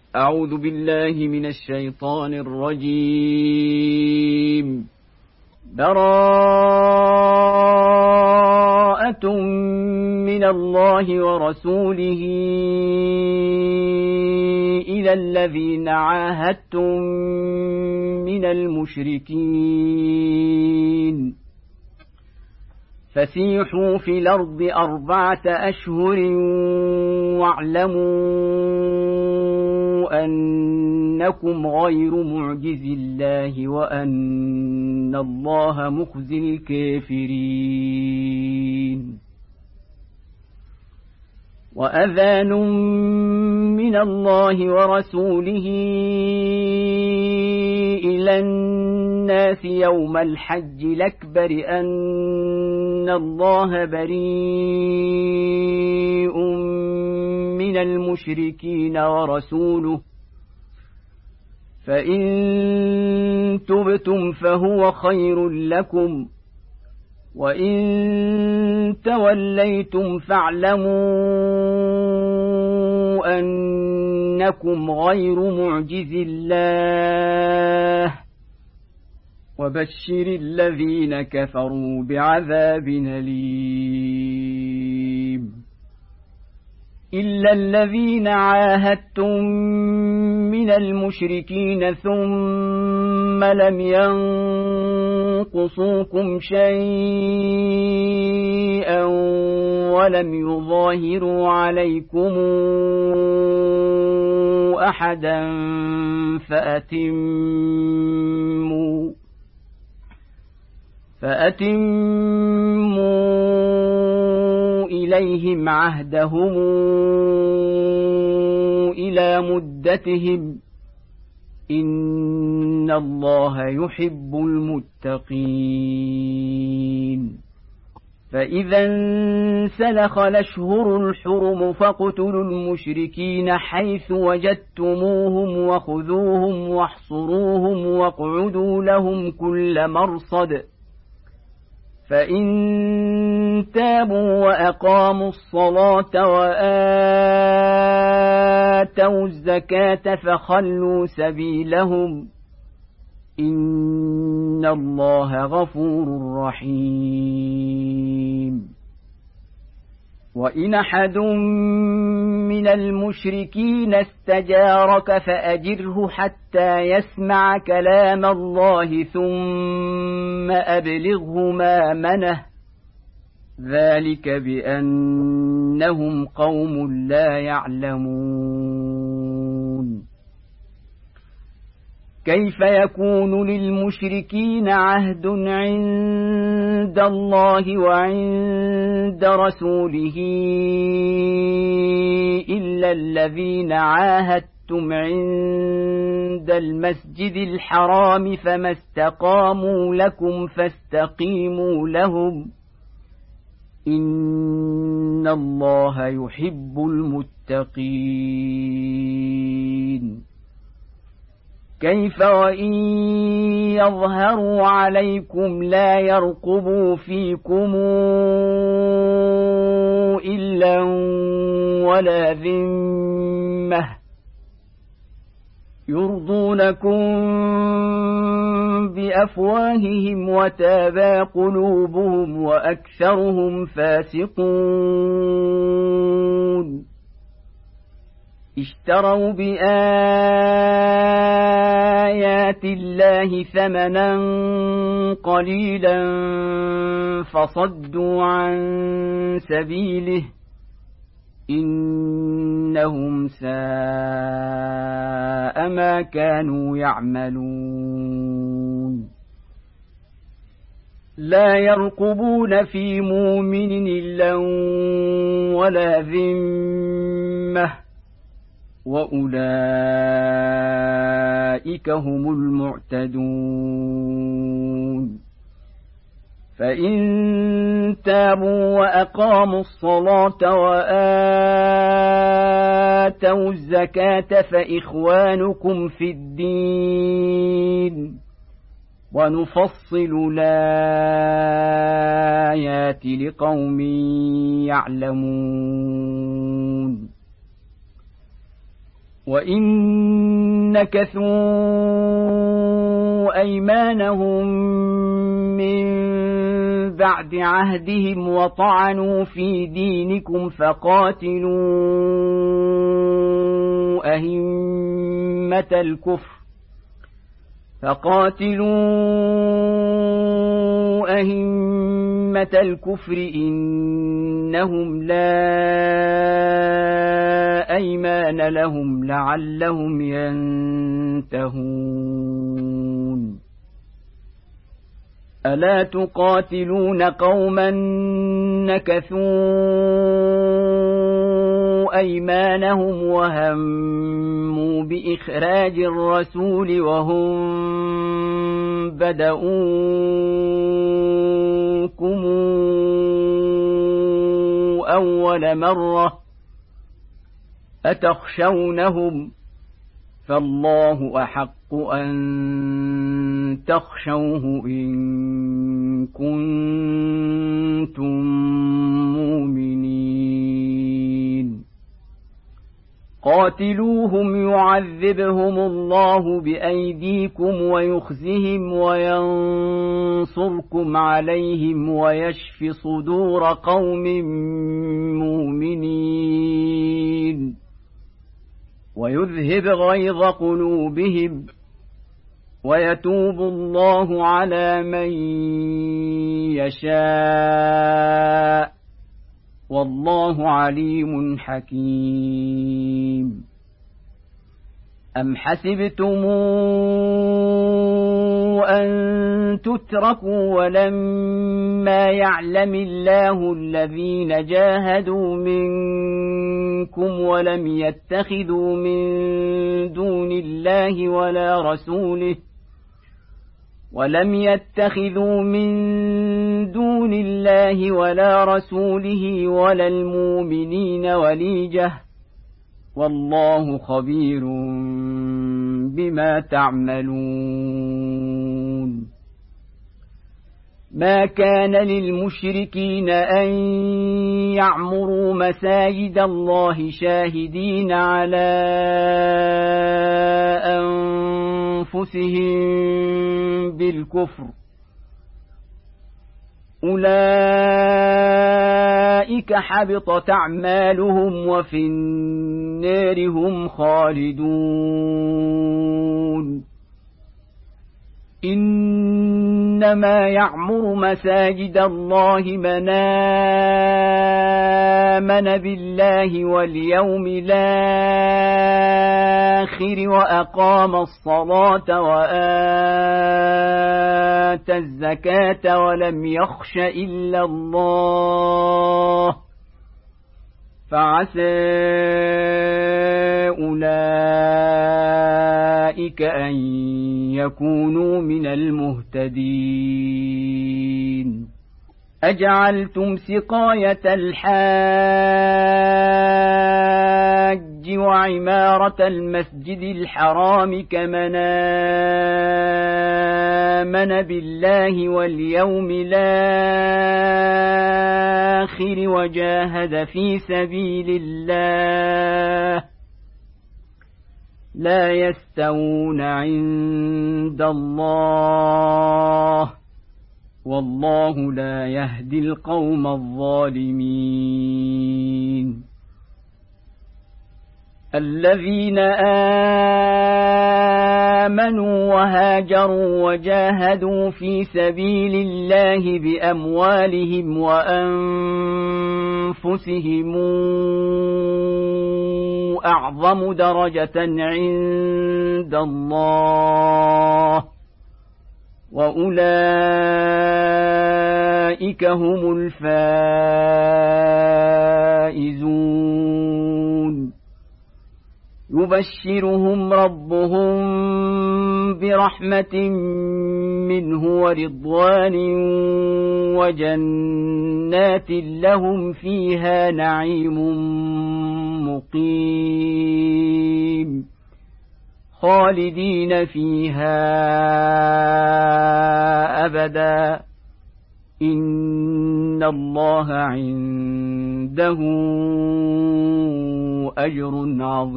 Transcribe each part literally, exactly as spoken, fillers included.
أعوذ بالله من الشيطان الرجيم. براءة من الله ورسوله إلى الذين عاهدتم من المشركين فسيحوا في الأرض أربعة أشهر واعلموا أنكم غير معجز الله وأن الله مخزي الكافرين. وأذان من الله ورسوله إلى الناس يوم الحج الأكبر أن الله بريء من المشركين ورسوله فإن تبتم فهو خير لكم وإن توليتم فاعلموا أنكم غير معجز الله وبشر الذين كفروا بعذاب أليم. إلا الذين عاهدتم من المشركين ثم لم ينقصوكم شيئا ولم يظاهروا عليكم أحدا فأتموا فأتموا إليهم عهدهم إلى مدتهم إن الله يحب المتقين. فإذا انسلخ الأشهر الحرم فاقتلوا المشركين حيث وجدتموهم وخذوهم واحصروهم واقعدوا لهم كل مرصد فإن تابوا وأقاموا الصلاة وآتوا الزكاة فخلوا سبيلهم إن الله غفور رحيم. وإن أحد من المشركين استجارك فأجره حتى يسمع كلام الله ثم أبلغه مأمنه ذلك بأنهم قوم لا يعلمون. كيف يكون للمشركين عهد عند الله وعند رسوله إلا الذين عاهدتم عند المسجد الحرام فما استقاموا لكم فاستقيموا لهم إن الله يحب المتقين. كيف وإن يظهروا عليكم لا يرقبوا فيكم إلا ولا ذمة يرضونكم بأفواههم وتابى قلوبهم وأكثرهم فاسقون. اشتروا بآيات الله ثمنا قليلا فصدوا عن سبيله إنهم ساء ما كانوا يعملون. لا يرقبون في مؤمن إلا ولا ذمة وأولئك هم المعتدون. فإن تابوا وأقاموا الصلاة وآتوا الزكاة فإخوانكم في الدين ونفصل الآيات لقوم يعلمون. وإن نكثوا أيمانهم من بعد عهدهم وطعنوا في دينكم فقاتلوا أئمة الكفر فقاتلوا أئمة الكفر إنهم لا أيمان لهم لعلهم ينتهون ألا تقاتلون قوما نكثوا أيمانهم وهموا بإخراج الرسول وهم بدؤوكم أول مرة أتخشونهم فالله أحق أن تخشوه إن كنتم مؤمنين قاتلوهم يعذبهم الله بأيديكم ويخزهم وينصركم عليهم ويشف صدور قوم مؤمنين ويذهب غيظ قلوبهم ويتوب الله على من يشاء والله عليم حكيم أم حسبتم أن تتركوا ولما يعلم الله الذين جاهدوا منكم ولم يتخذوا من دون الله ولا رسوله ولم يتخذوا من دون الله ولا رسوله ولا المؤمنين وليجة والله خبير بما تعملون ما كان للمشركين أن يعمروا مساجد الله شاهدين على أنفسهم بالكفر أولئك حبطت أعمالهم وفي النار هم خالدون إنما يعمر مساجد الله من آمن بالله واليوم الآخر وأقام الصلاة وآتى الزكاة ولم يخش إلا الله فعسى أولئك أن يكونوا من المهتدين أجعلتم سقاية الحاج وعمارة المسجد الحرام كمن آمن بالله واليوم الآخر وجاهد في سبيل الله لا يستوون عند الله والله لا يهدي القوم الظالمين الذين آمنوا وهاجروا وجاهدوا في سبيل الله بأموالهم وأنفسهم أعظم درجة عند الله وأولئك هم الفائزون يبشرهم ربهم برحمة منه ورضوان وجنات لهم فيها نعيم مقيم خالدين فيها أبدا إن الله عنده أجر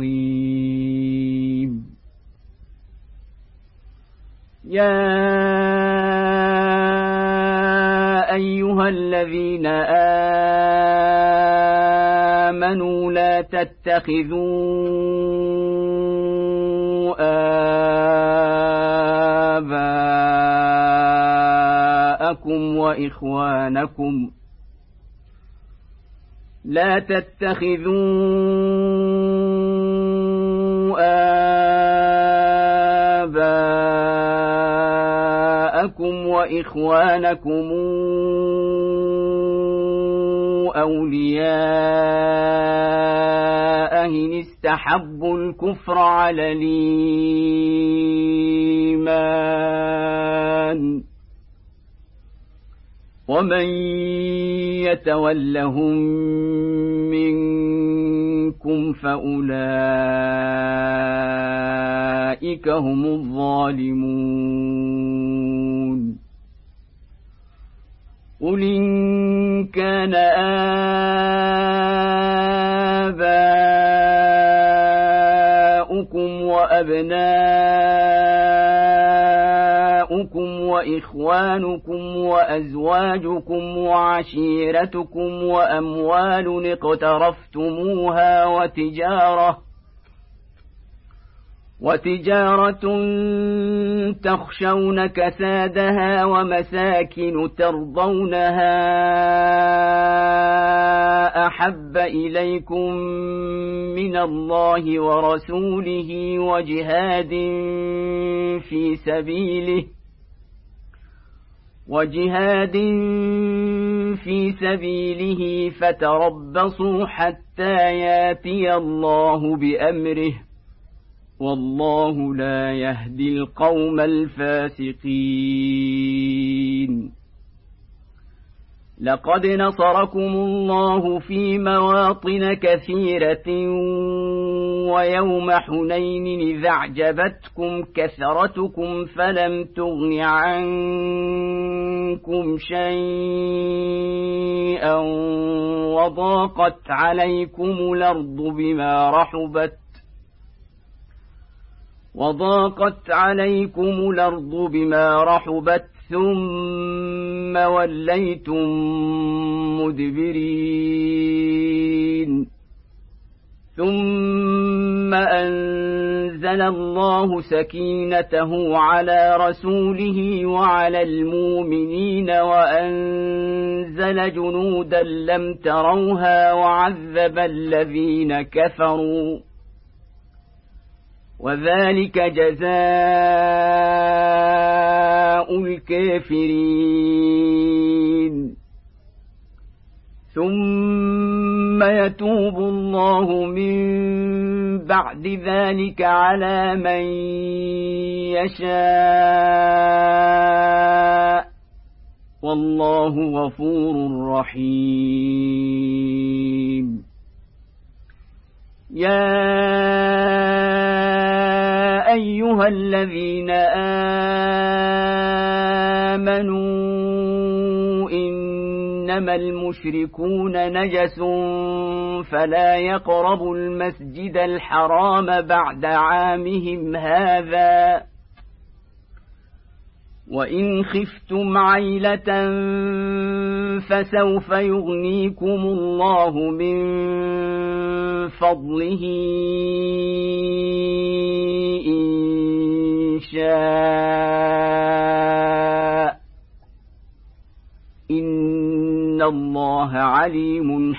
عظيم. يا أيها الذين آمنوا لا تتخذوا آباءكم وإخوانكم لا تتخذوا آباءكم وإخوانكم أولياء إن استحبوا الكفر على الإيمان ومن يتولهم منكم فأولئك هم الظالمون. قل إن كان آباؤكم وأبناؤكم وإخوانكم وأزواجكم وعشيرتكم وأموال اقترفتموها وتجارة وتجارة تخشون كسادها ومساكن ترضونها أحب إليكم من الله ورسوله وجهاد في سبيله وجهاد في سبيله فتربصوا حتى ياتي الله بأمره والله لا يهدي القوم الفاسقين. لقد نصركم الله في مواطن كثيرة ويوم حنين إذ أعجبتكم كثرتكم فلم تغن عنكم شيئا وضاقت عليكم الأرض بما رحبت وضاقت عليكم الأرض بما رحبت ثم وليتم مدبرين. ثم أنزل الله سكينته على رسوله وعلى المؤمنين وأنزل جنودا لم تروها وعذب الذين كفروا وذلك جزاء الكافرين. ثم يتوب الله من بعد ذلك على من يشاء والله غفور رحيم. يا أيها الذين آمنوا إنما المشركون نجس فلا يقربوا المسجد الحرام بعد عامهم هذا وإن خفتم عيلة فسوف يغنيكم الله من فضله إن شاء إن الله عليم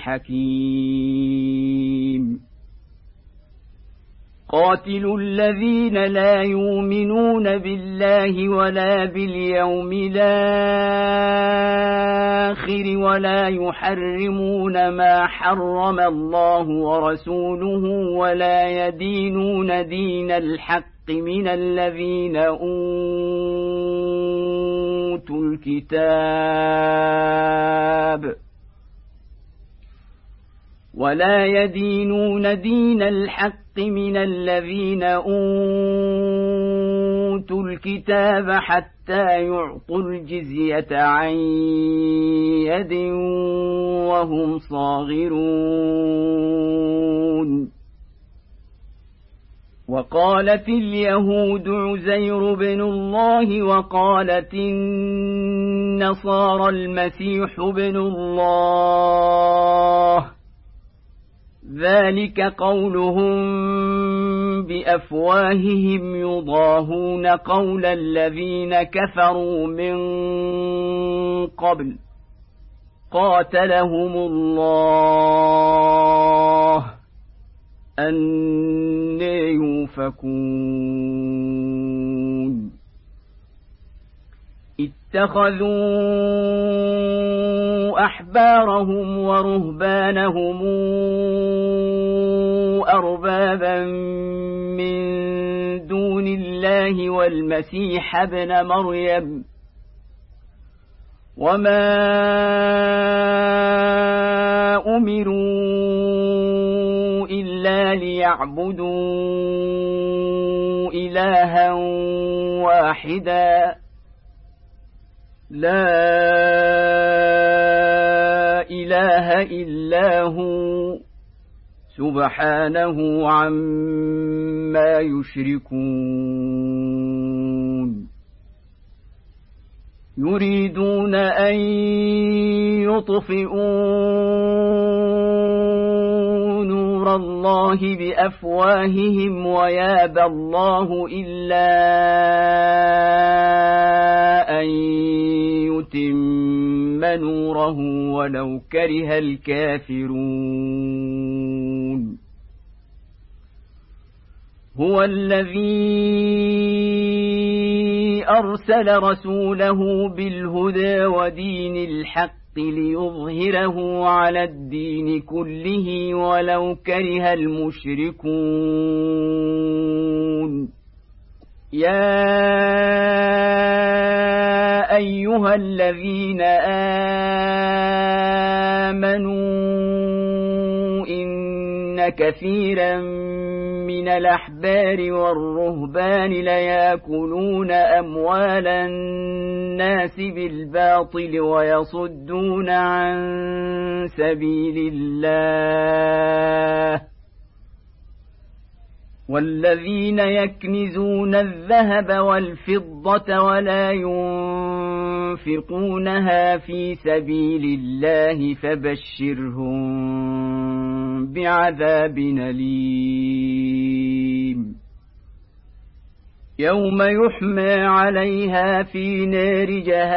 حكيم. قاتلوا الذين لا يؤمنون بالله ولا باليوم الآخر ولا يحرمون ما حرم الله ورسوله ولا يدينون دين الحق من الذين أوتوا الكتاب ولا يدينون دين الحق من الذين أوتوا الكتاب حتى يعطوا الجزية عن يد وهم صاغرون. وقالت اليهود عزير بن الله وقالت النصارى المسيح بن الله، ذلك قولهم بأفواههم يضاهون قول الذين كفروا من قبل قاتلهم الله أنى يؤفكون. اتخذوا أحبارهم ورهبانهم أربابا من دون الله والمسيح ابن مريم، وما أمروا إلا ليعبدوا إلها واحدا لا إله إلا هو سبحانه عما يشركون. يريدون أن يطفئوا نور الله بأفواههم ويابى الله إلا أن يتم نوره ولو كره الكافرون. هو الذي أرسل رسوله بالهدى ودين الحق ليظهره على الدين كله ولو كره المشركون. يا أيها الذين آمنوا إن كثيرا من الأحبار والرهبان ليأكلون أموال الناس بالباطل ويصدون عن سبيل الله، والذين يكنزون الذهب والفضة ولا ينفقونها في سبيل الله فبشرهم بعذاب أليم. يوم يحمى عليها في نار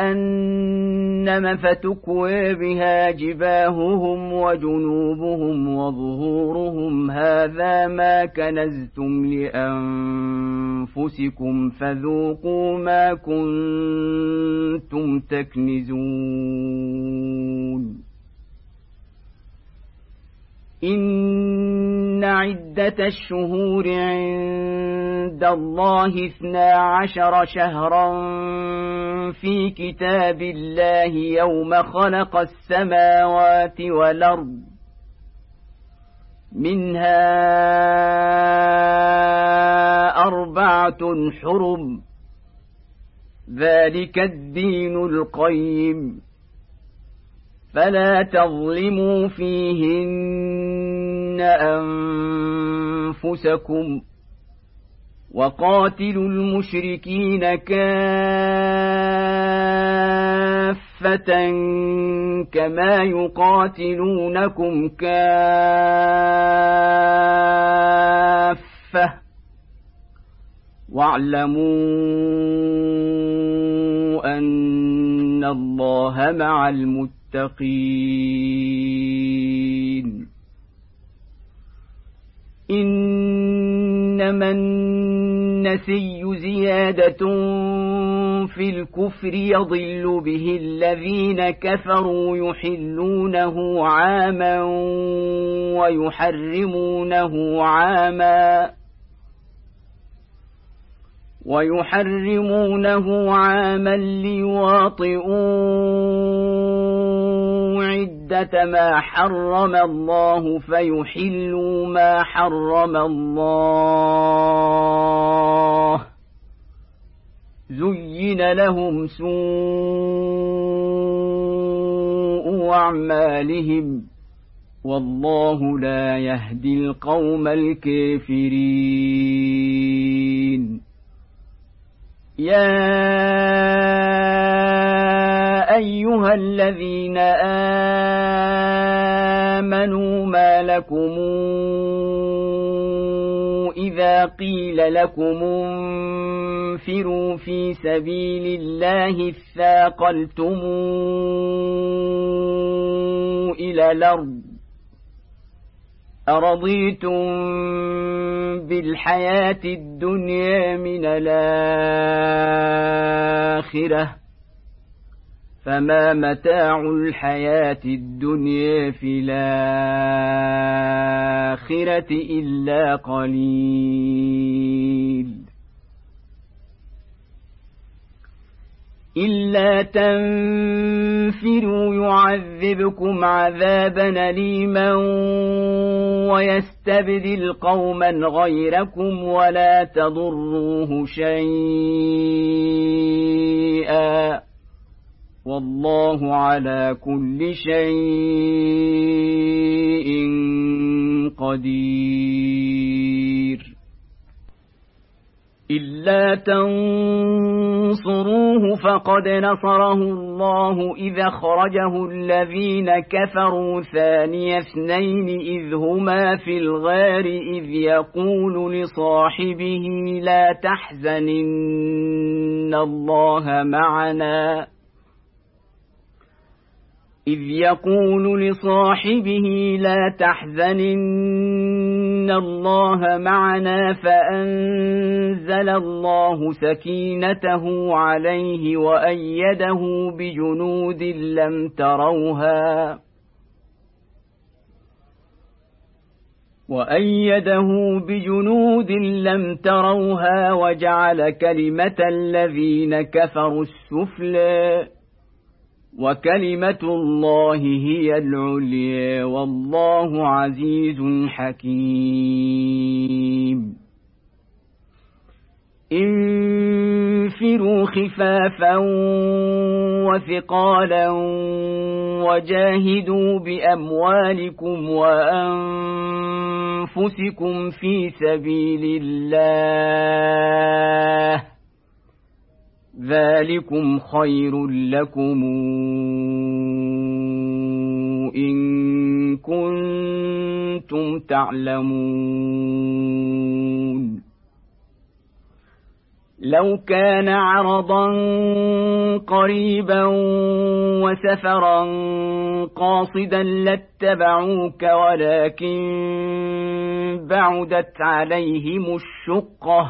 جهنم فتكوى بها جباههم وجنوبهم وظهورهم هذا ما كنزتم لأنفسكم فذوقوا ما كنتم تكنزون. إن عدة الشهور عند الله اثنا عشر شهرا في كتاب الله يوم خلق السماوات والأرض منها أربعة حرم ذلك الدين القيم فلا تظلموا فيهن أنفسكم وقاتلوا المشركين كافة كما يقاتلونكم كافة واعلموا أن الله مع المتقين المتقين. إنما النسي زيادة في الكفر يضل به الذين كفروا يحلونه عاما ويحرمونه عاما ويحرمونه عاما ليواطئوا عدة ما حرم الله فيحلوا ما حرم الله زين لهم سوء أعمالهم والله لا يهدي القوم الكافرين يا أيها الذين آمنوا ما لكم إذا قيل لكم انفروا في سبيل الله اثاقلتم إلى الأرض أرضيتم بالحياة الدنيا من الآخرة فما متاع الحياة الدنيا في الآخرة إلا قليل إلا تنفروا يعذبكم عذابا أليما ويستبدل قوما غيركم ولا تضروه شيئا والله على كل شيء قدير إلا تنصروه فقد نصره الله إذ أخرجه الذين كفروا ثاني اثنين إذ هما في الغار إذ يقول لصاحبه لا تحزن إن الله معنا إذ يقول لصاحبه لا تحزن إن الله معنا فأنزل الله سكينته عليه وأيده بجنود لم تروها وأيده بجنود لم تروها وجعل كلمة الذين كفروا السفلى وكلمة الله هي العليا والله عزيز حكيم انفروا خفافا وثقالا وجاهدوا بأموالكم وأنفسكم في سبيل الله ذلكم خير لكم إن كنتم تعلمون لو كان عرضا قريبا وسفرا قاصدا لاتبعوك ولكن بعدت عليهم الشقة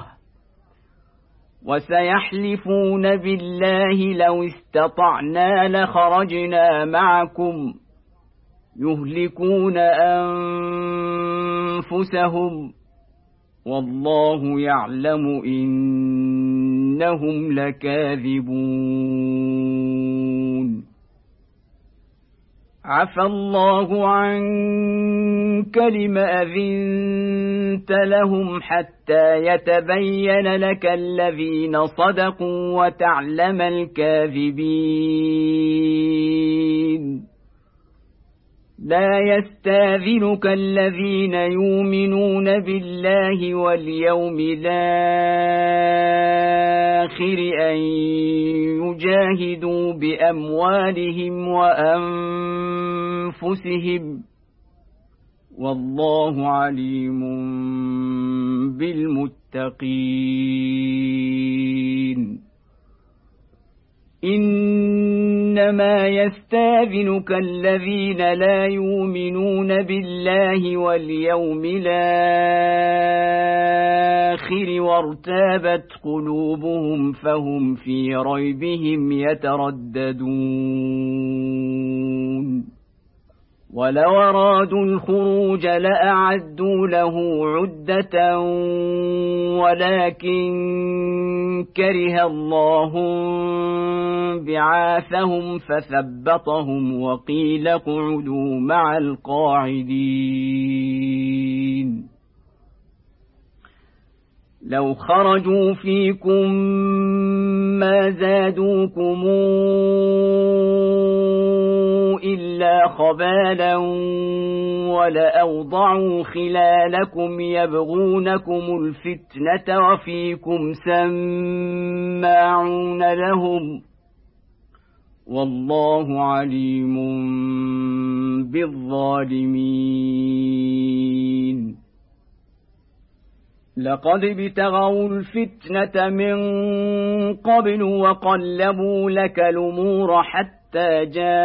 وسيحلفون بالله لو استطعنا لخرجنا معكم يهلكون أنفسهم والله يعلم إنهم لكاذبون عفى الله عنك لم أذنت لهم حتى يتبين لك الذين صدقوا وتعلم الكاذبين لا يستاذنك الذين يؤمنون بالله واليوم الآخر أن يجاهدوا بأموالهم وأنفسهم والله عليم بالمتقين إنما يستاذنك الذين لا يؤمنون بالله واليوم الآخر وارتابت قلوبهم فهم في ريبهم يترددون ولو أرادوا الخروج لأعدوا له عدة ولكن كره الله بعاثهم فثبطهم وقيل اقعدوا مع القاعدين لو خرجوا فيكم ما زادوكم إلا خبالا ولأوضعوا خلالكم يبغونكم الفتنة وفيكم سماعون لهم والله عليم بالظالمين لقد ابتغوا الفتنة من قبل وقلبوا لك الأمور حتى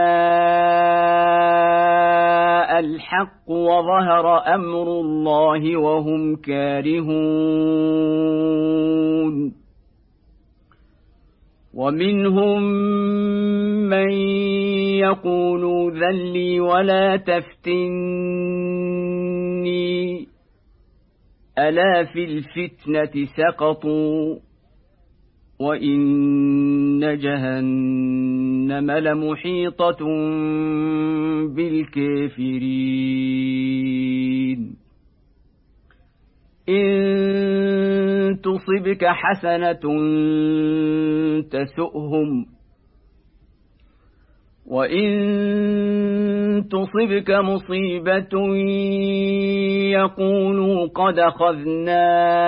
جاء الحق وظهر أمر الله وهم كارهون ومنهم من يقول ذلي ولا تفتني ألا في الفتنة سقطوا وإن جهنم لمحيطة بالكافرين إن تصبك حسنة تسؤهم وإن تصبك مصيبة يقولوا قد أخذنا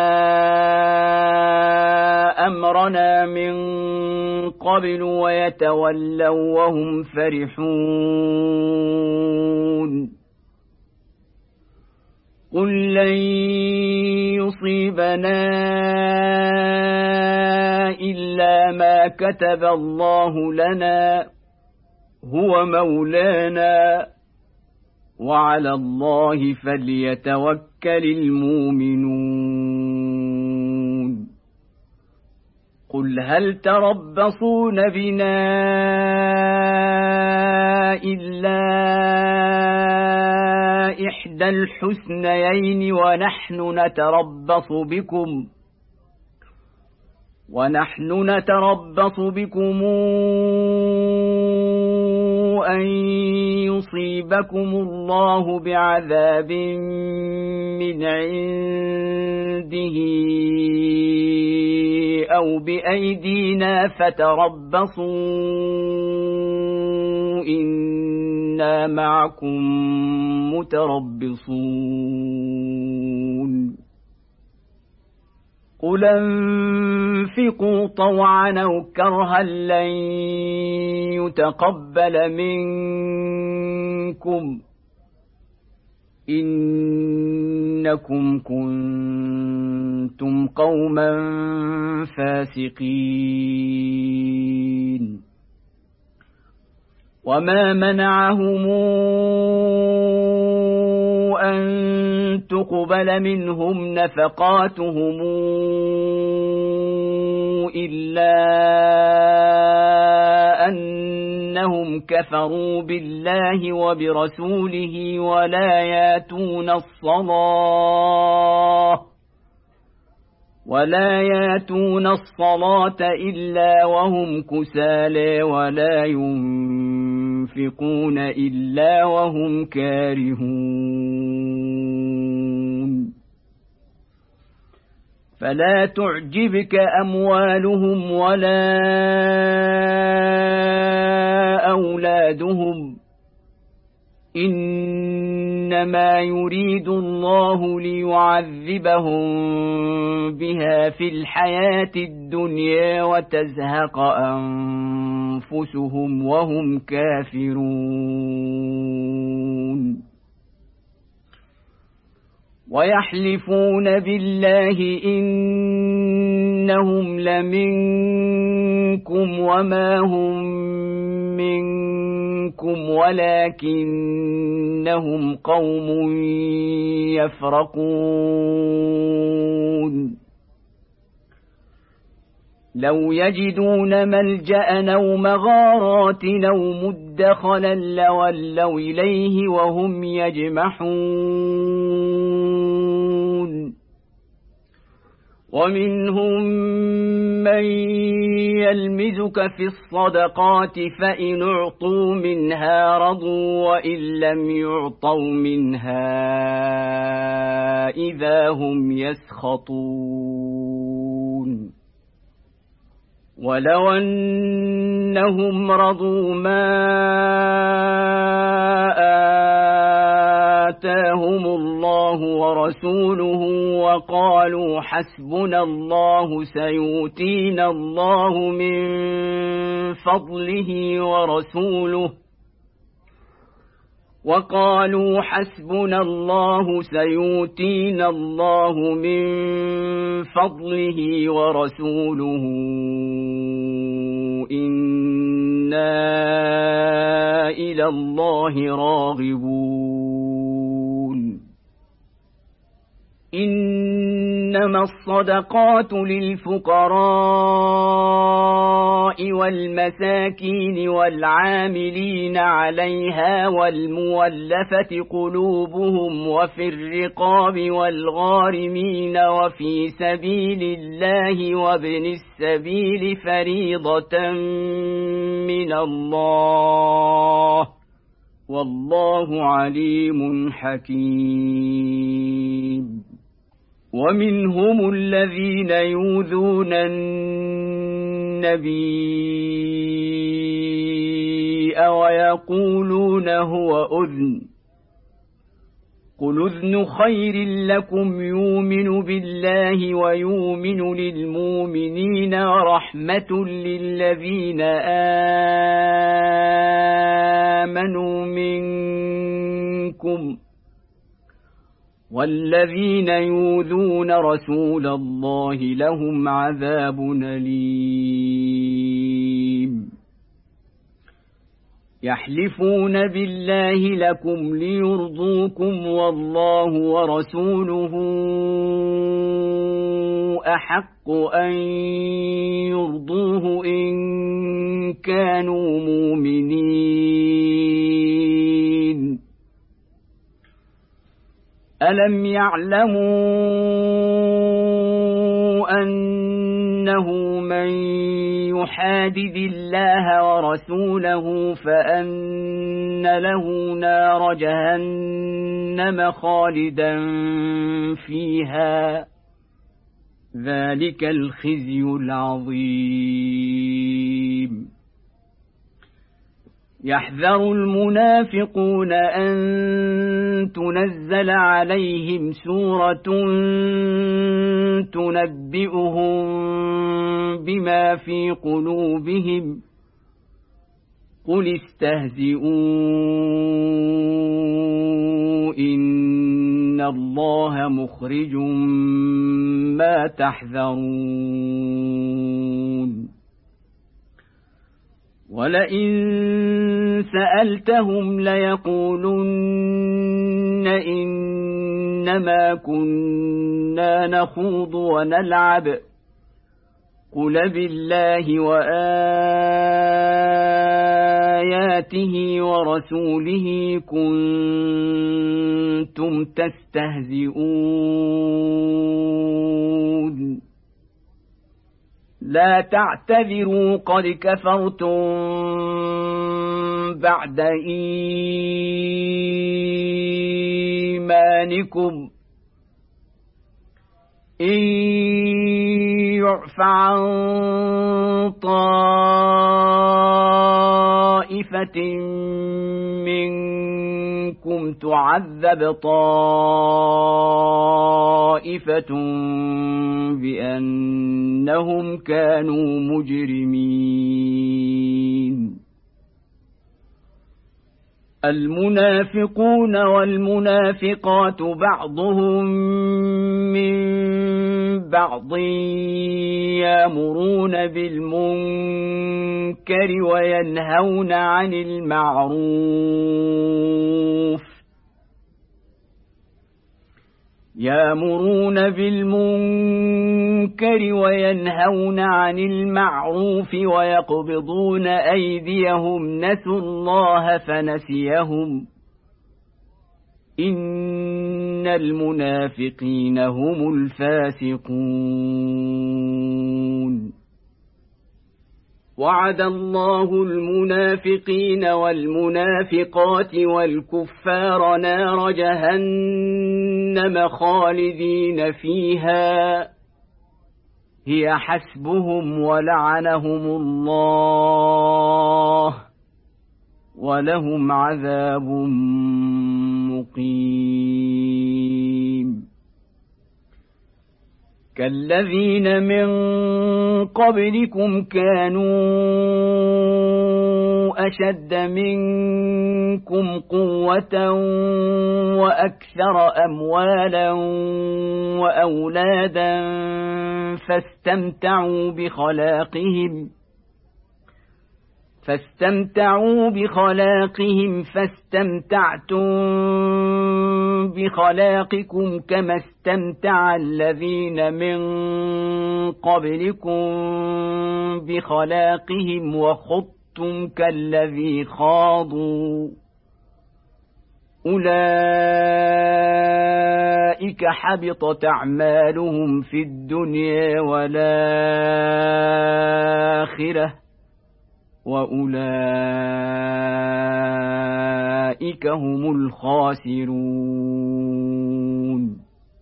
أمرنا من قبل ويتولوا وهم فرحون قل لن يصيبنا إلا ما كتب الله لنا هو مولانا وعلى الله فليتوكل المؤمنون قل هل تربصون بنا إلا إحدى الحسنيين ونحن نتربص بكم ونحن نتربص بكم أن يصيبكم الله بعذاب من عنده أو بأيدينا فتربصوا إنا معكم متربصون قل انفقوا طوعا أو كرها لن يتقبل منكم إنكم كنتم قوما فاسقين وما منعهم أن تقبل منهم نفقاتهم إلا أنهم كفروا بالله وبرسوله ولا ياتون الصلاة ولا ياتون الصلاة إلا وهم كسالى ولا ينفقون إلا وهم كارهون فلا تعجبك أموالهم ولا أولادهم إنما يريد الله ليعذبهم بها في الحياة الدنيا وتزهق أنفسهم وهم كافرون ويحلفون بالله إنهم لمنكم وما هم منكم ولكنهم قوم يفرقون لو يجدون ملجأ أو مغارات أو مدخلا لولوا إليه وهم يجمحون ومنهم من يلمزك في الصدقات فإن أعطوا منها رضوا وإن لم يعطوا منها إذا هم يسخطون ولو أنهم رضوا ما آتاهم الله ورسوله وقالوا حسبنا الله سيؤتينا الله من فضله ورسوله وقالوا حسبنا الله سيؤتينا الله من فضله ورسوله إنا إلى الله راغبون إنما الصدقات للفقراء والمساكين والعاملين عليها والمولفة قلوبهم وفي الرقاب والغارمين وفي سبيل الله وابن السبيل فريضة من الله والله عليم حكيم ومنهم الذين يؤذون النبي ويقولون هو أذن قل أذن خير لكم يؤمن بالله ويؤمن للمؤمنين ورحمة للذين آمنوا منكم والذين يؤذون رسول الله لهم عذاب أليم يحلفون بالله لكم ليرضوكم والله ورسوله أحق أن يرضوه إن كانوا مؤمنين ألم يعلموا أنه من يحادد الله ورسوله فأن له نار جهنم خالدا فيها ذلك الخزي العظيم يحذر المنافقون أن تنزل عليهم سورة تنبئهم بما في قلوبهم قل استهزئوا إن الله مخرج ما تحذرون ولئن سألتهم ليقولن إنما كنا نخوض ونلعب قل بالله وآياته ورسوله كنتم تستهزئون لا تعتذروا قد كفرتم بعد إيمانكم إن يعف عن طائفة منكم تعذب طائفة بأنهم كانوا مجرمين المنافقون والمنافقات بعضهم من بعض يأمرون بالمنكر وينهون عن المعروف يأمرون بالمنكر وينهون عن المعروف ويقبضون أيديهم نسوا الله فنسيهم إن إن المنافقين هم الفاسقون وعد الله المنافقين والمنافقات والكفار نار جهنم خالدين فيها هي حسبهم ولعنهم الله ولهم عذاب مقيم كالذين من قبلكم كانوا أشد منكم قوة وأكثر أموالا وأولادا فاستمتعوا بخلاقهم فاستمتعوا بخلاقهم فاستمتعتم بخلاقكم كما استمتع الذين من قبلكم بخلاقهم وخضتم كالذي خاضوا أولئك حبطت أعمالهم في الدنيا والآخرة وأولئك هم الخاسرون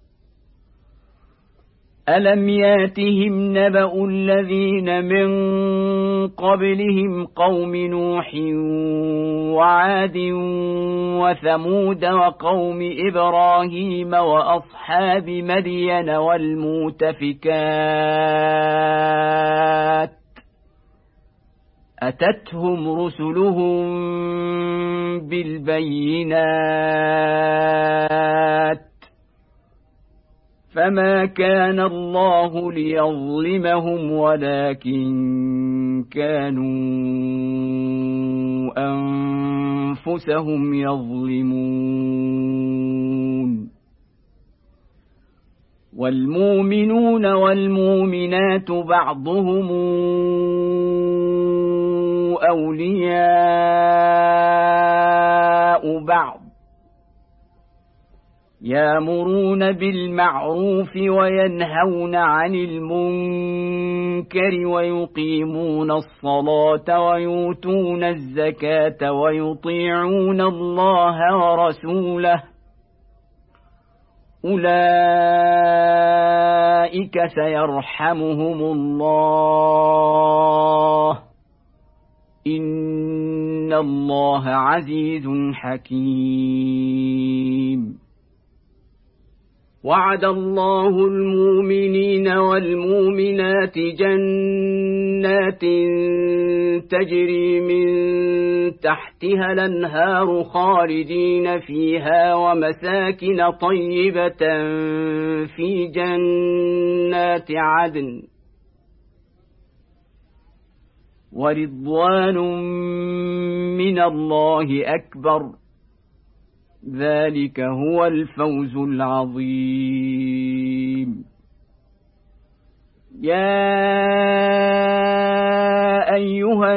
ألم ياتهم نبأ الذين من قبلهم قوم نوح وعاد وثمود وقوم إبراهيم وأصحاب مدين والمؤتفكات أتتهم رسلهم بالبينات فما كان الله ليظلمهم ولكن كانوا أنفسهم يظلمون والمؤمنون والمؤمنات بعضهم أولياء بعض يأمرون بالمعروف وينهون عن المنكر ويقيمون الصلاة ويؤتون الزكاة ويطيعون الله ورسوله أولئك سيرحمهم الله إن الله عزيز حكيم وعد الله المؤمنين والمؤمنات جنات تجري من تحتها الأنهار خالدين فيها ومساكن طيبة في جنات عدن ورضوان من الله أكبر ذلك هو الفوز العظيم يا أيها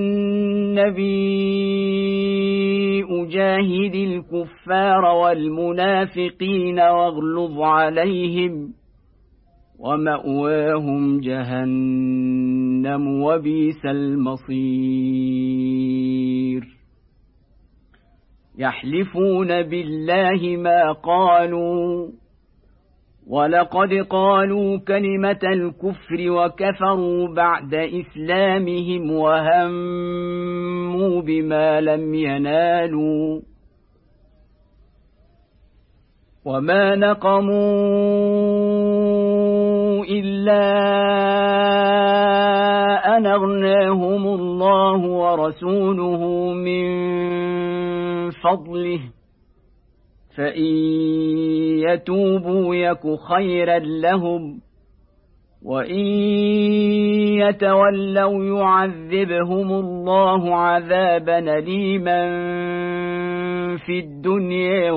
النبي أجاهد الكفار والمنافقين واغلظ عليهم ومأواهم جهنم وبئس المصير يحلفون بالله ما قالوا ولقد قالوا كلمة الكفر وكفروا بعد إسلامهم وهموا بما لم ينالوا وما نقموا إلا أن أغناهم الله ورسوله من فضله فإن يتوبوا يك خيرا لهم وإن يتولوا يعذبهم الله عذابا أليما في الدنيا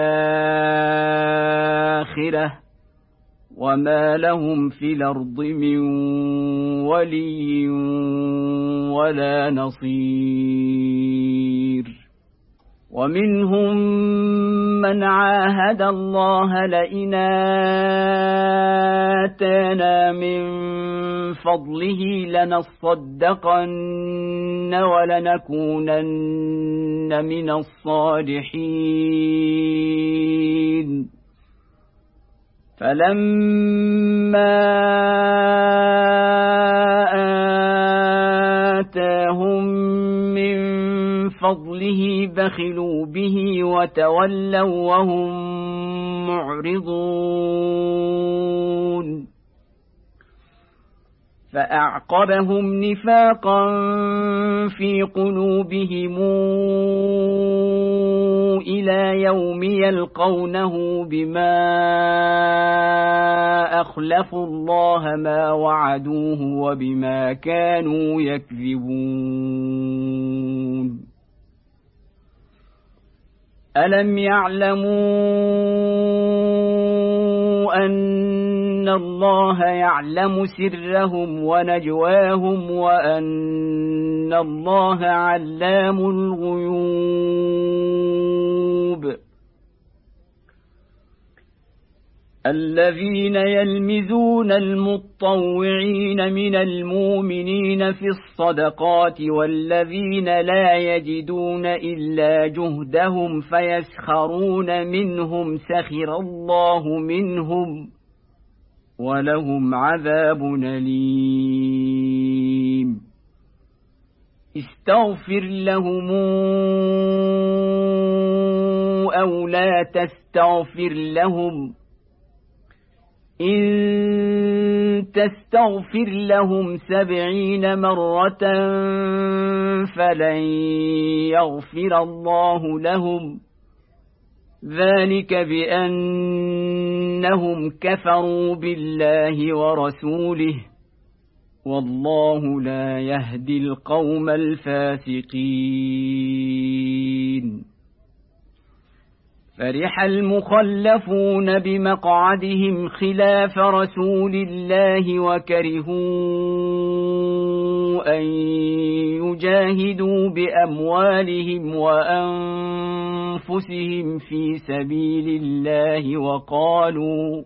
والآخرة وما لهم في الأرض من ولي ولا نصير ومنهم من عاهد الله لئن آتانا من فضله لنصدقن ولنكونن من الصالحين فلما آتاهم من فضله بخلوا به وتولوا وهم معرضون فأعقبهم نفاقا في قلوبهم إلى يوم يلقونه بما أخلفوا الله ما وعدوه وبما كانوا يكذبون ألم يعلموا أن الله يعلم سرهم ونجواهم وأن الله علام الغيوب الذين يلمزون المطوعين من المؤمنين في الصدقات والذين لا يجدون إلا جهدهم فيسخرون منهم سخر الله منهم ولهم عذاب أليم استغفر لهم أو لا تستغفر لهم إن تستغفر لهم سبعين مرة فلن يغفر الله لهم ذلك بأنهم كفروا بالله ورسوله والله لا يهدي القوم الفاسقين فرح المخلفون بمقعدهم خلاف رسول الله وكرهوا أن يجاهدوا بأموالهم وأنفسهم في سبيل الله وقالوا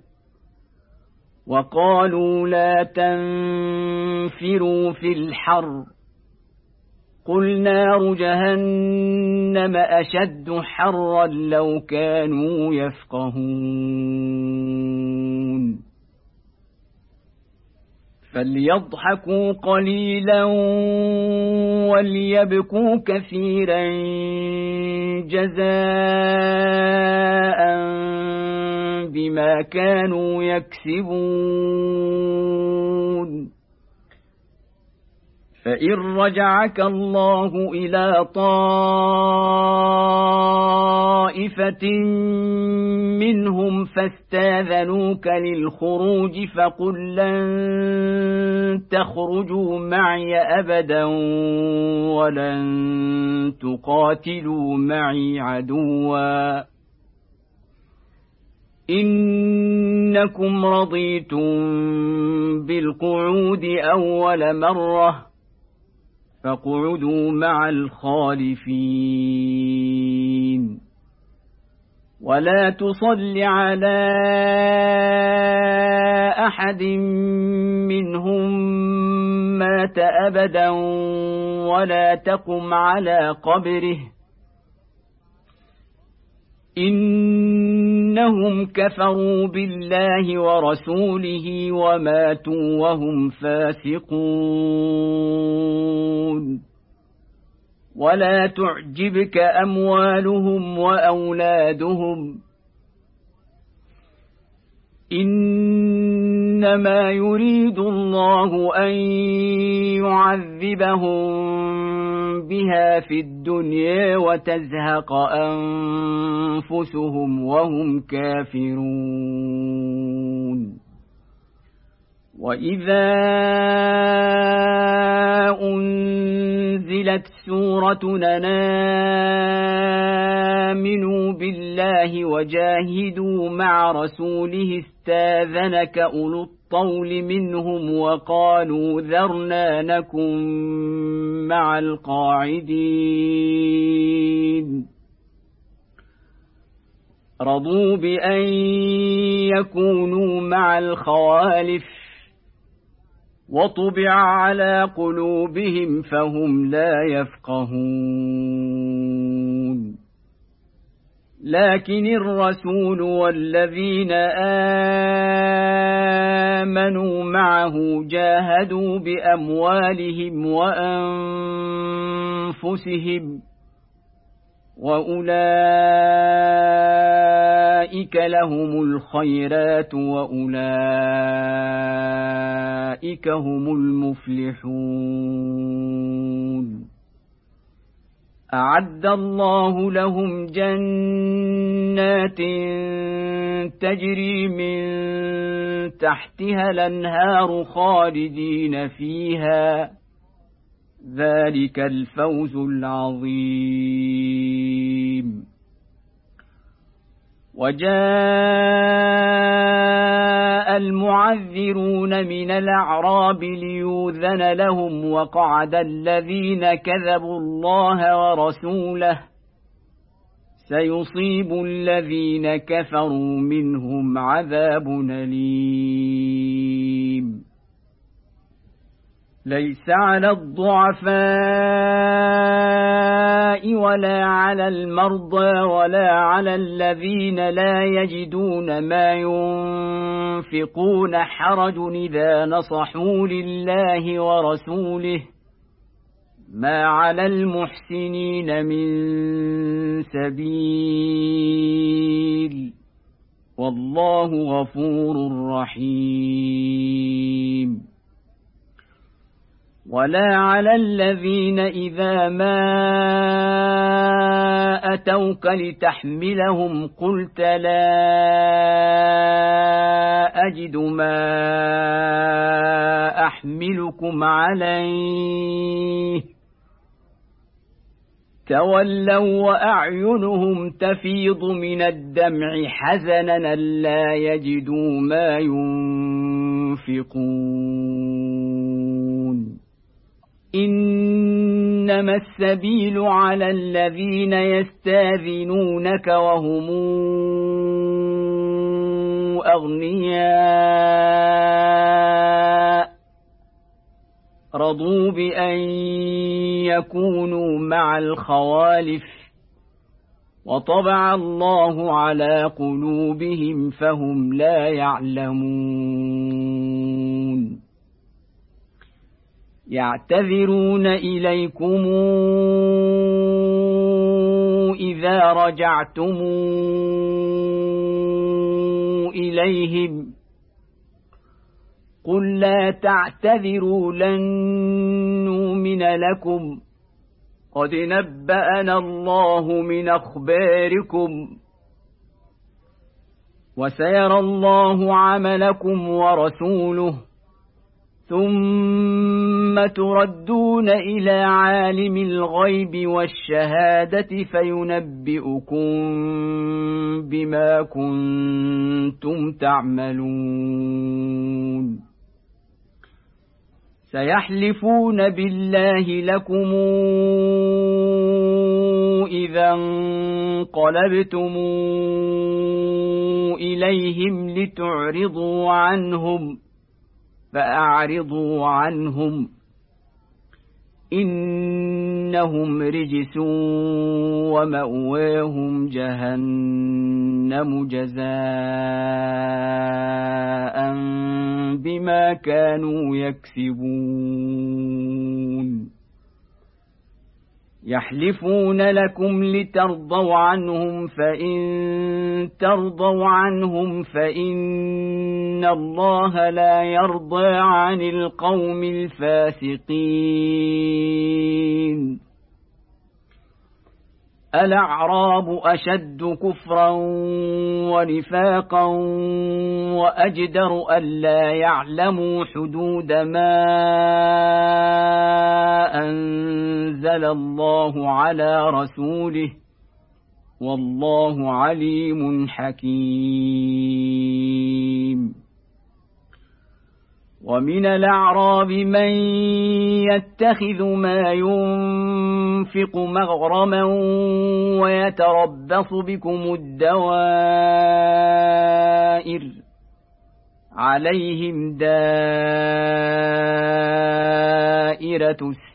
وقالوا لا تنفروا في الحر قل نار جهنم أشد حرا لو كانوا يفقهون فليضحكوا قليلا وليبكوا كثيرا جزاء بما كانوا يكسبون فإن رجعك الله إلى طائفة منهم فاستاذنوك للخروج فقل لن تخرجوا معي أبدا ولن تقاتلوا معي عدوا إنكم رضيتم بالقعود أول مرة فاقعدوا مع الخالفين ولا تصل على أحد منهم مات أبدا ولا تقم على قبره إنهم كفروا بالله ورسوله وماتوا وهم فاسقون ولا تعجبك أموالهم وأولادهم إنما يريد الله أن يعذبهم بها في الدنيا وتزهق أنفسهم وهم كافرون وإذا أنزلت سورة أن آمنوا بالله وجاهدوا مع رسوله استاذنك أولو الطول منهم وقالوا ذرنا نكن مع القاعدين رضوا بأن يكونوا مع الخوالف وطبع على قلوبهم فهم لا يفقهون لكن الرسول والذين آمنوا معه جاهدوا بأموالهم وأنفسهم وأولئك لهم الخيرات وأولئك هم المفلحون أعد الله لهم جنات تجري من تحتها الأنهار خالدين فيها ذلك الفوز العظيم وجاء المعذرون من الأعراب ليؤذن لهم وقعد الذين كذبوا الله ورسوله سيصيب الذين كفروا منهم عذاب أليم ليس على الضعفاء ولا على المرضى ولا على الذين لا يجدون ما ينفقون حرج إذا نصحوا لله ورسوله ما على المحسنين من سبيل والله غفور رحيم ولا على الذين إذا ما أتوك لتحملهم قلت لا أجد ما أحملكم عليه تولوا وأعينهم تفيض من الدمع حزنا لا يجدوا ما ينفقون إنما السبيل على الذين يستاذنونك وهم أغنياء رضوا بأن يكونوا مع الخوالف وطبع الله على قلوبهم فهم لا يعلمون يعتذرون إليكم إذا رجعتم إليهم قل لا تعتذروا لن نؤمن لكم قد نبأنا الله من أخباركم وسيرى الله عملكم ورسوله ثم تردون إلى عالم الغيب والشهادة فينبئكم بما كنتم تعملون سيحلفون بالله لكم إذا انقلبتم إليهم لتعرضوا عنهم فأعرضوا عنهم إنهم رجس ومأواهم جهنم جزاء بما كانوا يكسبون يحلفون لكم لترضوا عنهم فإن ترضوا عنهم فإن الله لا يرضى عن القوم الفاسقين الأعراب أشد كفرا ونفاقا وأجدر ألا يعلموا حدود ما أنزل الله على رسوله والله عليم حكيم ومن الأعراب من يتخذ ما ينفق مغرما ويتربص بكم الدوائر عليهم دائرة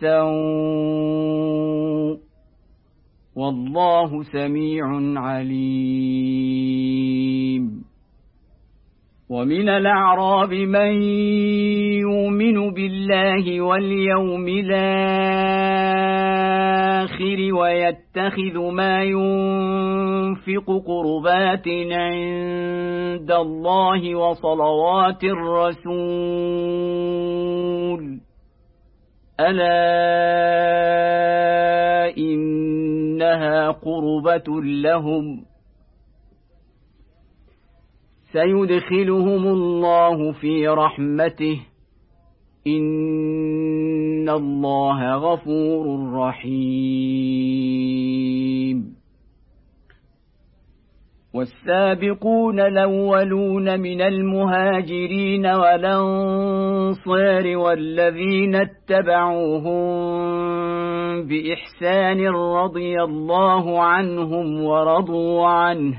السوء والله سميع عليم. ومن الأعراب من يؤمن بالله واليوم الآخر ويتخذ ما ينفق قربات عند الله وصلوات الرسول ألا إنها قربة لهم سيدخلهم الله في رحمته إن الله غفور رحيم. والسابقون الأولون من المهاجرين والأنصار والذين اتبعوهم بإحسان رضي الله عنهم ورضوا عنه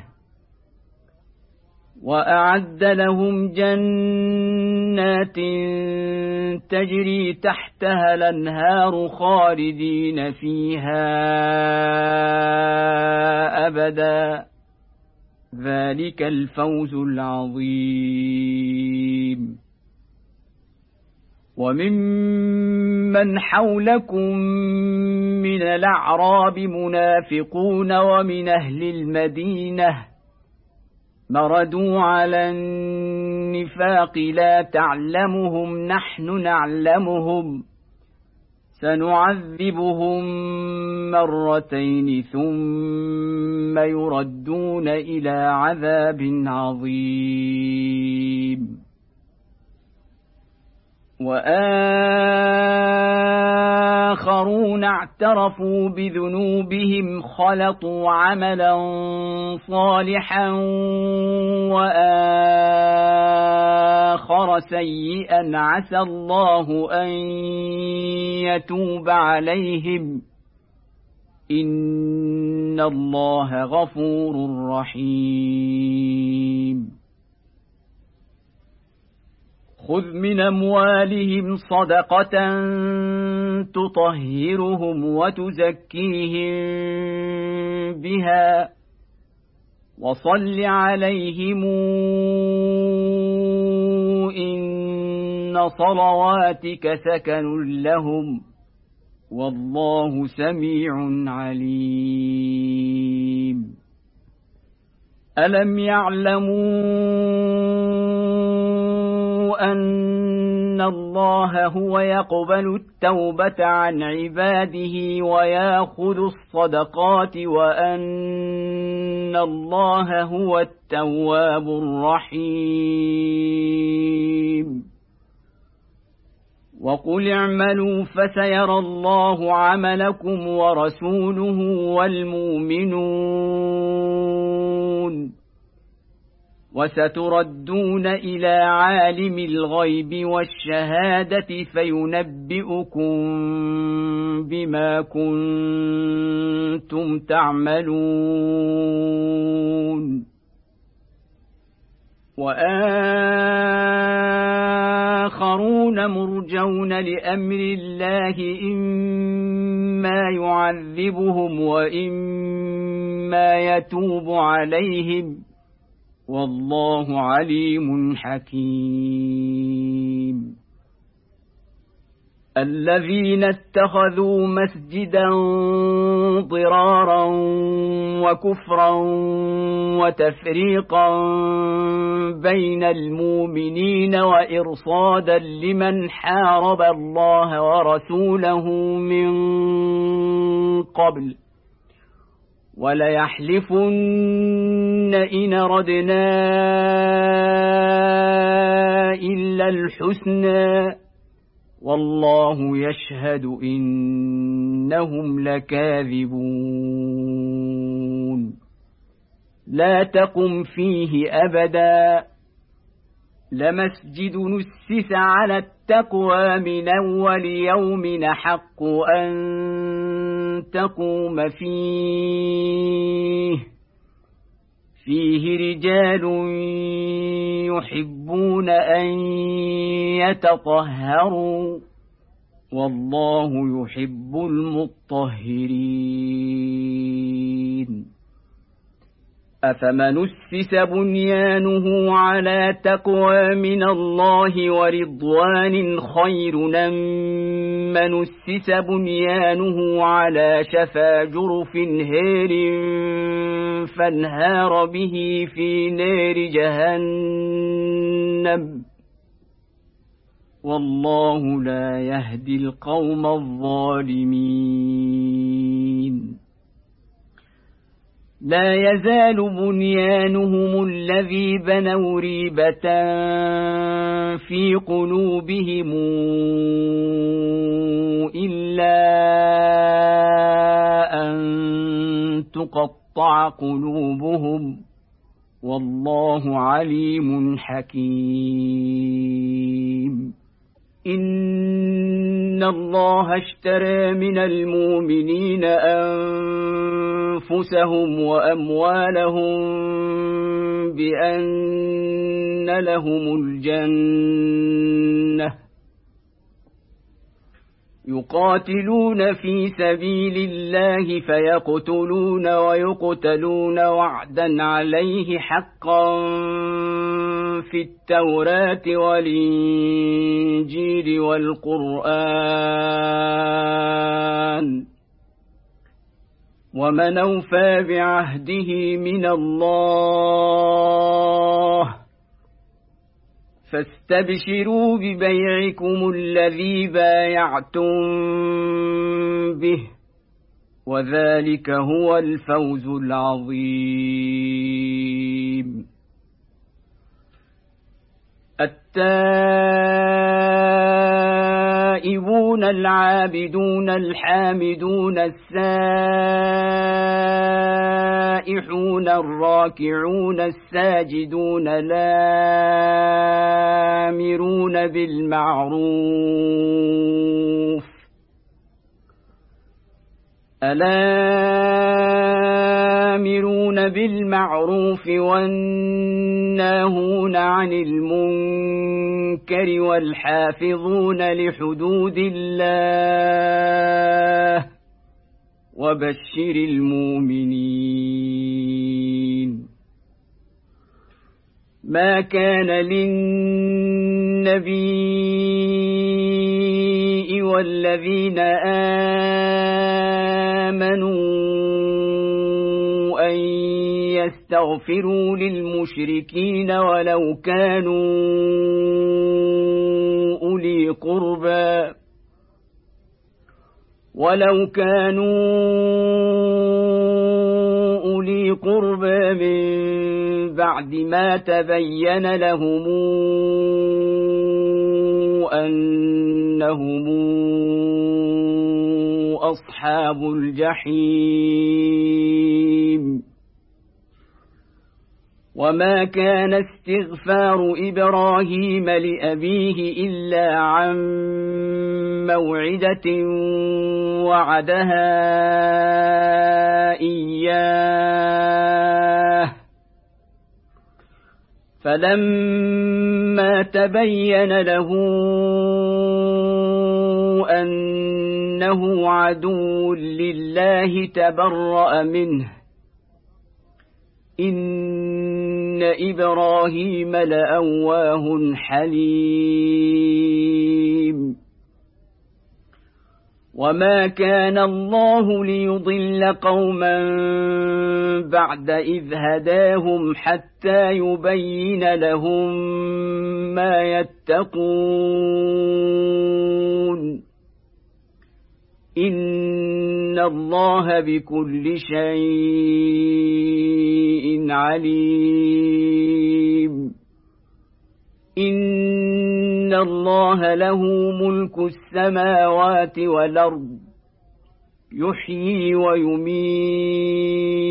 وأعد لهم جنات تجري تحتها الأنهار خالدين فيها أبدا ذلك الفوز العظيم. وممن حولكم من الأعراب منافقون ومن أهل المدينة مردوا على النفاق لا تعلمهم نحن نعلمهم سنعذبهم مرتين ثم يردون إلى عذاب عظيم. وآخرون اعترفوا بذنوبهم خلطوا عملا صالحا وآخر سيئا عسى الله أن يتوب عليهم إن الله غفور رحيم. خذ من أموالهم صدقة تطهرهم وتزكيهم بها وصل عليهم إن صلواتك سكن لهم والله سميع عليم. ألم يعلموا أن الله هو يقبل التوبة عن عباده ويأخذ الصدقات وأن الله هو التواب الرحيم. وقل اعملوا فسيرى الله عملكم ورسوله والمؤمنون وستردون إلى عالم الغيب والشهادة فينبئكم بما كنتم تعملون. وآخرون مرجون لأمر الله إما يعذبهم وإما يتوب عليهم والله عليم حكيم. الذين اتخذوا مسجدا ضرارا وكفرا وتفريقا بين المؤمنين وإرصادا لمن حارب الله ورسوله من قبل وليحلفن إن ردنا إلا الحسنى والله يشهد إنهم لكاذبون. لا تقم فيه أبدا لمسجد نسس على التقوى من أول يوم أحق أن تقوم فيه فيه رجال يحبون أن يتطهروا والله يحب المطهرين أفمن أسس بنيانه على تقوى من الله ورضوان خير أم من أسس بنيانه على شفا جرف هار فانهار به في نار جهنم والله لا يهدي القوم الظالمين لا يزال بنيانهم الذي بنوا ريبة في قلوبهم إلا أن تقطع قلوبهم والله عليم حكيم إن الله اشترى من المؤمنين أنفسهم وأموالهم بأن لهم الجنة يقاتلون في سبيل الله فيقتلون ويقتلون وعدا عليه حقا في التوراة والإنجيل والقرآن ومن أوفى بعهده من الله فاستبشروا ببيعكم الذي بايعتم به وذلك هو الفوز العظيم التائبون العابدون الحامدون السائحون الراكعون الساجدون الآمرون بالمعروف الآمرون بالمعروف والناهون عن المنكر والحافظون لحدود الله وبشر المؤمنين ما كان للنبي والذين آمنوا أن يستغفروا للمشركين ولو كانوا أولي قربى ولو كانوا أولي قربى من بعد ما تبين لهم أنهم أصحاب الجحيم وما كان استغفار إبراهيم لأبيه إلا عن موعدة وعدها إياه فلما تبين له أنه عدو لله تبرأ منه إن إبراهيم لأواه حليم وما كان الله ليضل قوما بعد إذ هداهم حتى يبين لهم ما يتقون إن الله بكل شيء عليم إن الله له ملك السماوات والأرض يحيي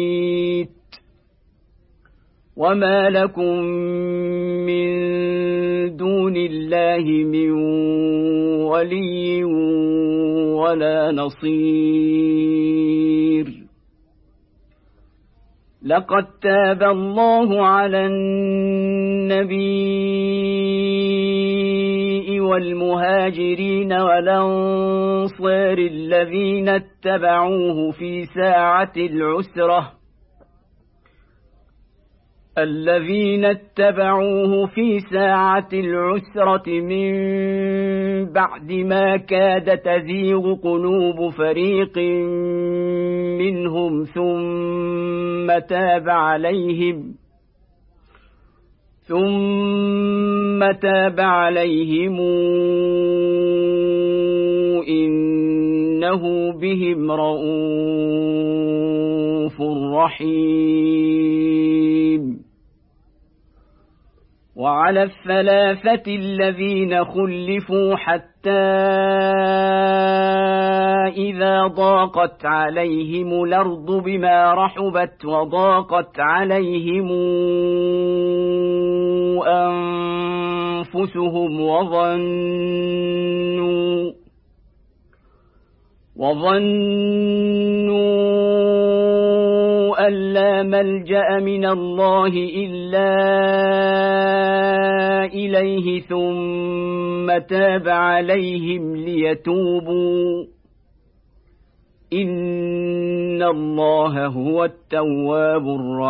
ويميت وما لكم من دون الله من ولي ولا نصير. لقد تاب الله على النبي والمهاجرين والأنصار الذين اتبعوه في ساعة العسرة الذين اتبعوه في ساعة العسرة من بعد ما كاد تزيغ قلوب فريق منهم ثم تاب عليهم ثم تاب عليهم إنه بهم رءوف رحيم. وعلى الثلاثة الذين خلفوا حتى إذا ضاقت عليهم الأرض بما رحبت وضاقت عليهم أنفسهم وظنوا وظنوا أن لا ملجأ من الله إلا إليه ثم تاب عليهم ليتوبوا إن الله هو التواب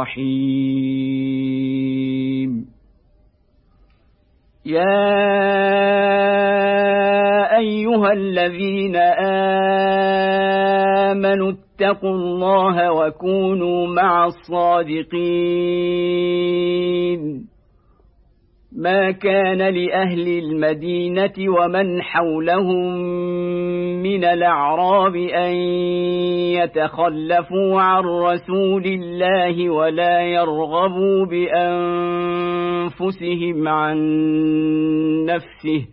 الرحيم. يا أيها الذين آمنوا اتقوا الله وكونوا مع الصادقين. ما كان لأهل المدينة ومن حولهم من الأعراب أن يتخلفوا عن رسول الله ولا يرغبوا بأنفسهم عن نفسه،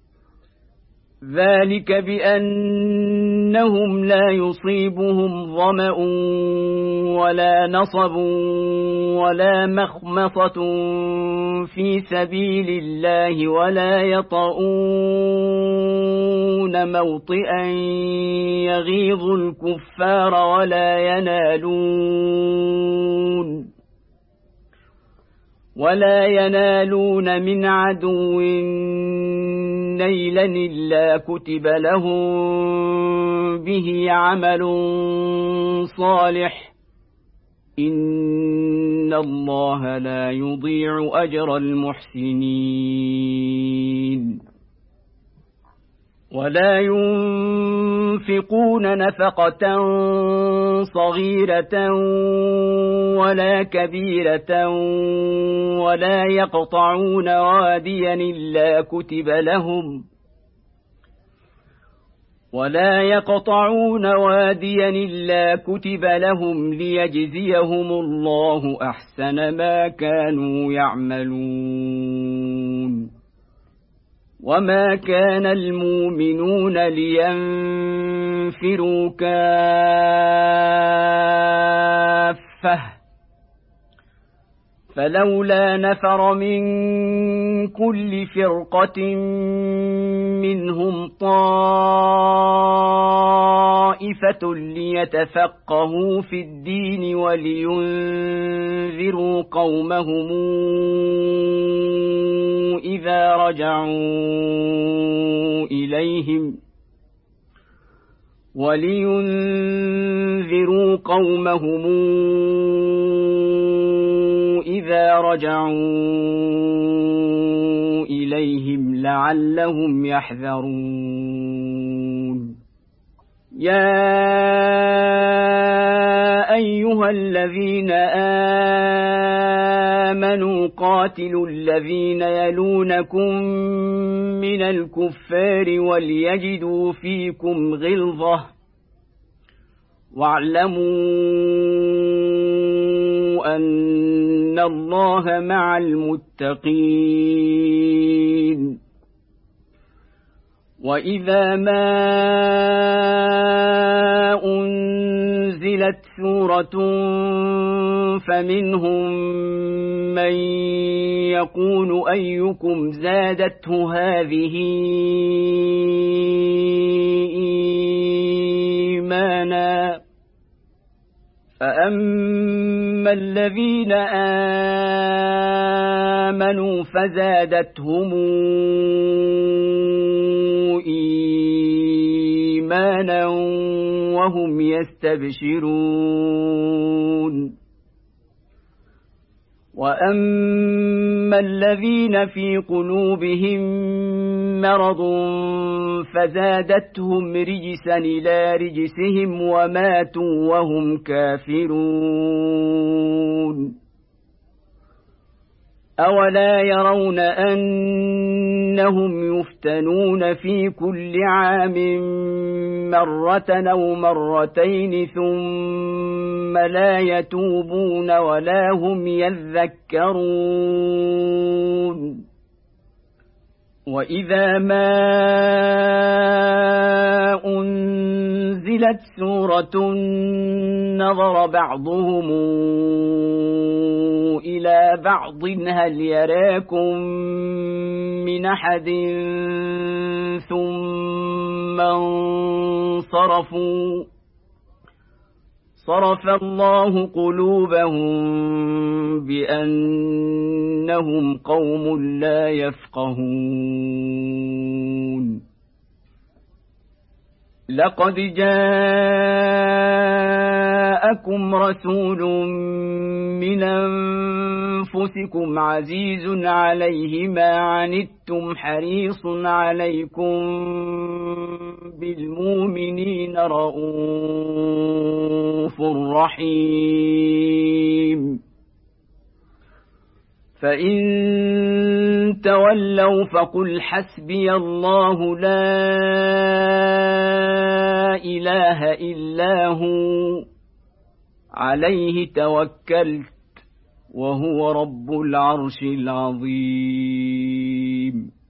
ذلك بأنهم لا يصيبهم ظمأ ولا نصب ولا مخمصة في سبيل الله ولا يطؤون موطئا يغيظ الكفار ولا ينالون ولا ينالون من عدو نيلا إلا كتب لهم به عمل صالح إن الله لا يضيع أجر المحسنين. ولا ينفقون نفقة صغيرة ولا كبيرة ولا يقطعون واديا إلا كتب لهم ولا يقطعون واديا إلا كتب لهم ليجزيهم الله أحسن ما كانوا يعملون. وما كان المؤمنون لينفروا كافة فلولا نفر من كل فرقة منهم طائفة ليتفقهوا في الدين ولينذروا قومهم إذا رجعوا إليهم ولينذروا قومهم إذا رجعوا إليهم لعلهم يحذرون. يا أيها الذين آمنوا قاتلوا الذين يلونكم من الكفار وليجدوا فيكم غلظة واعلموا أن الله مع المتقين. وإذا ما أنزلت أنزلت سورة فمنهم من يقول أيكم زادته هذه إيمانا فأما الذين آمنوا فزادتهم إيمانا وهم يستبشرون وأما الذين في قلوبهم مرض فزادتهم رجسا إلى رجسهم وماتوا وهم كافرون أولا يرون أنهم يفتنون في كل عام مرة أو مرتين ثم لا يتوبون ولا هم يذكرون وإذا ما أنزلت سورة نظر بعضهم إلى بعض هل يراكم من أحد ثم انصرفوا صرف الله قلوبهم بأنهم قوم لا يفقهون لقد جاءكم رسول من أنفسكم عزيز عليه ما عنتم حريص عليكم بالمؤمنين رءوف رحيم فإن تولوا فقل حسبي الله لا إله إلا هو عليه توكلت وهو رب العرش العظيم.